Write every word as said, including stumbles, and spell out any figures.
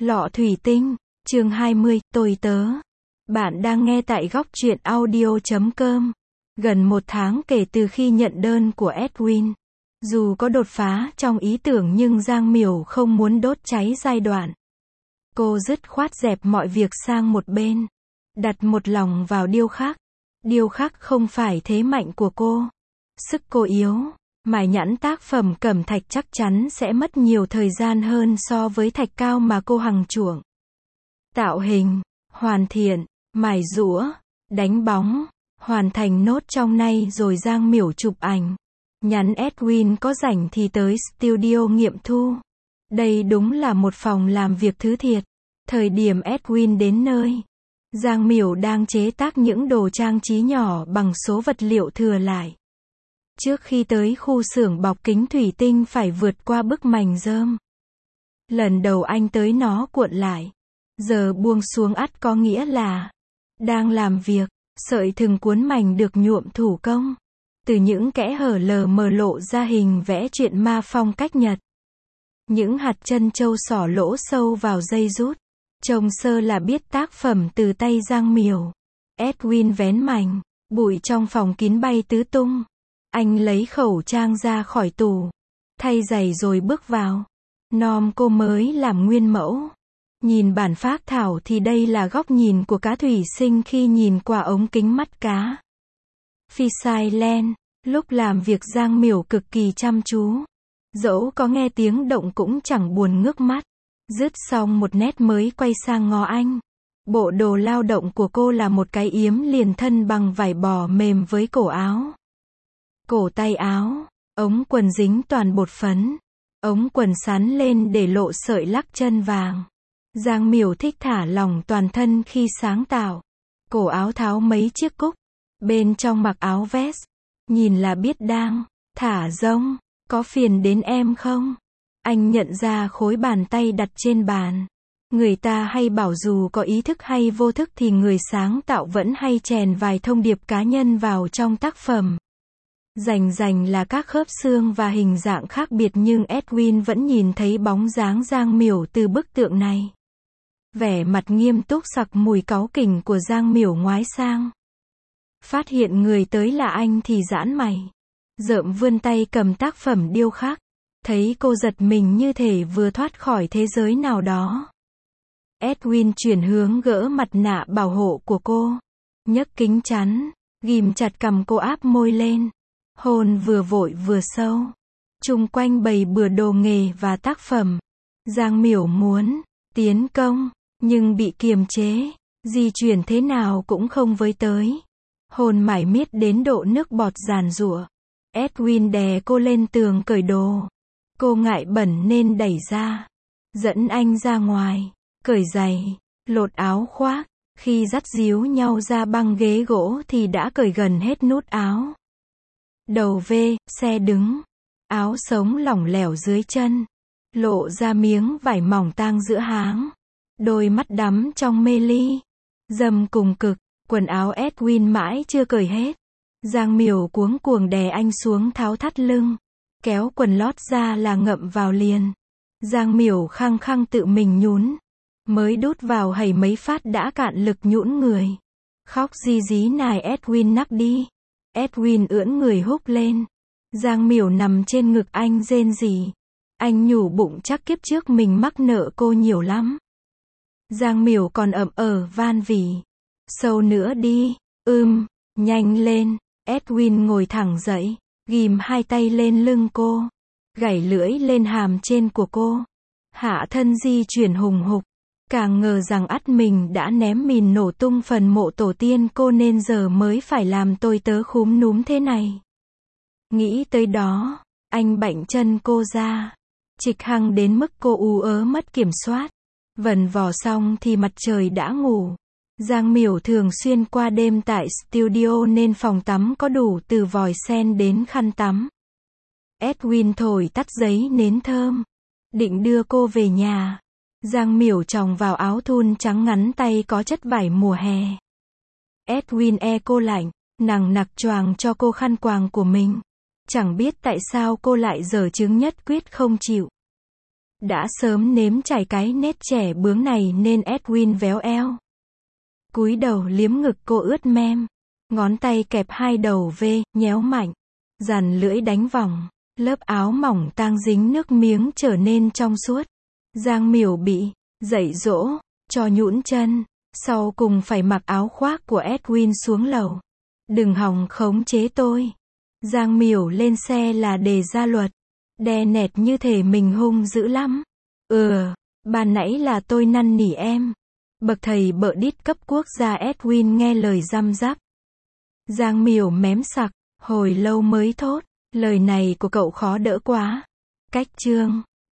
Lọ thủy tinh, chương hai mươi, tôi tớ. Bạn đang nghe tại góc truyện audio chấm com. Gần một tháng kể từ khi nhận đơn của Edwin. Dù có đột phá trong ý tưởng nhưng Giang Miểu không muốn đốt cháy giai đoạn. Cô dứt khoát dẹp mọi việc sang một bên. Đặt một lòng vào điêu khắc. Điêu khắc không phải thế mạnh của cô. Sức cô yếu. Mài nhẵn tác phẩm cẩm thạch chắc chắn sẽ mất nhiều thời gian hơn so với thạch cao mà cô hằng chuộng. Tạo hình, hoàn thiện, mài rũa, đánh bóng, hoàn thành nốt trong nay rồi Giang Miểu chụp ảnh. Nhắn Edwin có rảnh thì tới studio nghiệm thu. Đây đúng là một phòng làm việc thứ thiệt. Thời điểm Edwin đến nơi, Giang Miểu đang chế tác những đồ trang trí nhỏ bằng số vật liệu thừa lại. Trước khi tới khu xưởng bọc kính thủy tinh phải vượt qua bức mành rơm. Lần đầu anh tới nó cuộn lại. Giờ buông xuống ắt có nghĩa là đang làm việc. Sợi thừng cuốn mành được nhuộm thủ công. Từ những kẽ hở lờ mờ lộ ra hình vẽ truyện ma phong cách Nhật. Những hạt chân châu xỏ lỗ sâu vào dây rút. Trông sơ là biết tác phẩm từ tay Giang Miểu. Edwin vén mành. Bụi trong phòng kín bay tứ tung. Anh lấy khẩu trang ra khỏi tủ. Thay giày rồi bước vào. Nom cô mới làm nguyên mẫu. Nhìn bản phác thảo thì đây là góc nhìn của cá thủy sinh khi nhìn qua ống kính mắt cá. Fisheye lens. Lúc làm việc Giang Miểu cực kỳ chăm chú. Dẫu có nghe tiếng động cũng chẳng buồn ngước mắt. Dứt xong một nét mới quay sang ngó anh. Bộ đồ lao động của cô là một cái yếm liền thân bằng vải bò mềm với cổ áo. Cổ tay áo, ống quần dính toàn bột phấn. Ống quần sắn lên để lộ sợi lắc chân vàng. Giang Miểu thích thả lỏng toàn thân khi sáng tạo. Cổ áo tháo mấy chiếc cúc. Bên trong mặc áo vest. Nhìn là biết đang thả rông. Có phiền đến em không? Anh nhận ra khối bàn tay đặt trên bàn. Người ta hay bảo dù có ý thức hay vô thức thì người sáng tạo vẫn hay chèn vài thông điệp cá nhân vào trong tác phẩm. Rành rành là các khớp xương và hình dạng khác biệt nhưng Edwin vẫn nhìn thấy bóng dáng Giang Miểu từ bức tượng này. Vẻ mặt nghiêm túc sặc mùi cáu kỉnh của Giang Miểu ngoái sang. Phát hiện người tới là anh thì giãn mày. Rợm vươn tay cầm tác phẩm điêu khắc. Thấy cô giật mình như thể vừa thoát khỏi thế giới nào đó. Edwin chuyển hướng gỡ mặt nạ bảo hộ của cô. Nhấc kính chắn. Ghim chặt cằm cô áp môi lên. Hôn vừa vội vừa sâu. Chung quanh bày bừa đồ nghề và tác phẩm. Giang Miểu muốn tiến công, nhưng bị kiềm chế. Di chuyển thế nào cũng không với tới. Hôn mải miết đến độ nước bọt giàn giụa. Edwin đè cô lên tường cởi đồ. Cô ngại bẩn nên đẩy ra. Dẫn anh ra ngoài. Cởi giày. Lột áo khoác. Khi dắt díu nhau ra băng ghế gỗ thì đã cởi gần hết nút áo. Đầu V, xe đứng. Áo sống lỏng lẻo dưới chân. Lộ ra miếng vải mỏng tang giữa háng. Đôi mắt đắm trong mê ly. Dâm cùng cực. Quần áo Edwin mãi chưa cởi hết. Giang Miểu cuống cuồng đè anh xuống tháo thắt lưng. Kéo quần lót ra là ngậm vào liền. Giang Miểu khăng khăng tự mình nhún. Mới đút vào hầy mấy phát đã cạn lực nhũn người. Khóc ri rí nài Edwin nắc đi. Edwin ưỡn người húc lên. Giang Miểu nằm trên ngực anh rên rỉ. Anh nhủ bụng chắc kiếp trước mình mắc nợ cô nhiều lắm. Giang Miểu còn ậm ờ van vỉ. Sâu nữa đi. Ưm, nhanh lên. Edwin ngồi thẳng dậy. Ghim hai tay lên lưng cô. Gảy lưỡi lên hàm trên của cô. Hạ thân di chuyển hùng hục. Càng ngờ rằng ắt mình đã ném mìn nổ tung phần mộ tổ tiên cô nên giờ mới phải làm tôi tớ khúm núm thế này. Nghĩ tới đó, anh bạnh chân cô ra. Trịch hăng đến mức cô ú ớ mất kiểm soát. Vần vò xong thì mặt trời đã ngủ. Giang Miểu thường xuyên qua đêm tại studio nên phòng tắm có đủ từ vòi sen đến khăn tắm. Edwin thổi tắt giấy nến thơm. Định đưa cô về nhà. Giang Miểu chòng vào áo thun trắng ngắn tay có chất vải mùa hè. Edwin e cô lạnh, nằng nặc choàng cho cô khăn quàng của mình. Chẳng biết tại sao cô lại giở chứng nhất quyết không chịu. Đã sớm nếm trải cái nét trẻ bướng này nên Edwin véo eo. Cúi đầu liếm ngực cô ướt mem. Ngón tay kẹp hai đầu V, nhéo mạnh. Dàn lưỡi đánh vòng. Lớp áo mỏng tang dính nước miếng trở nên trong suốt. Giang Miểu bị dạy dỗ, cho nhũn chân. Sau cùng phải mặc áo khoác của Edwin xuống lầu. Đừng hòng khống chế tôi. Giang Miểu lên xe là đề ra luật. Đe nẹt như thể mình hung dữ lắm. Ừ, ban nãy là tôi năn nỉ em. Bậc thầy bợ đít cấp quốc gia Edwin nghe lời răm rắp. Giang Miểu mém sặc, hồi lâu mới thốt. Lời này của cậu khó đỡ quá. Cách chương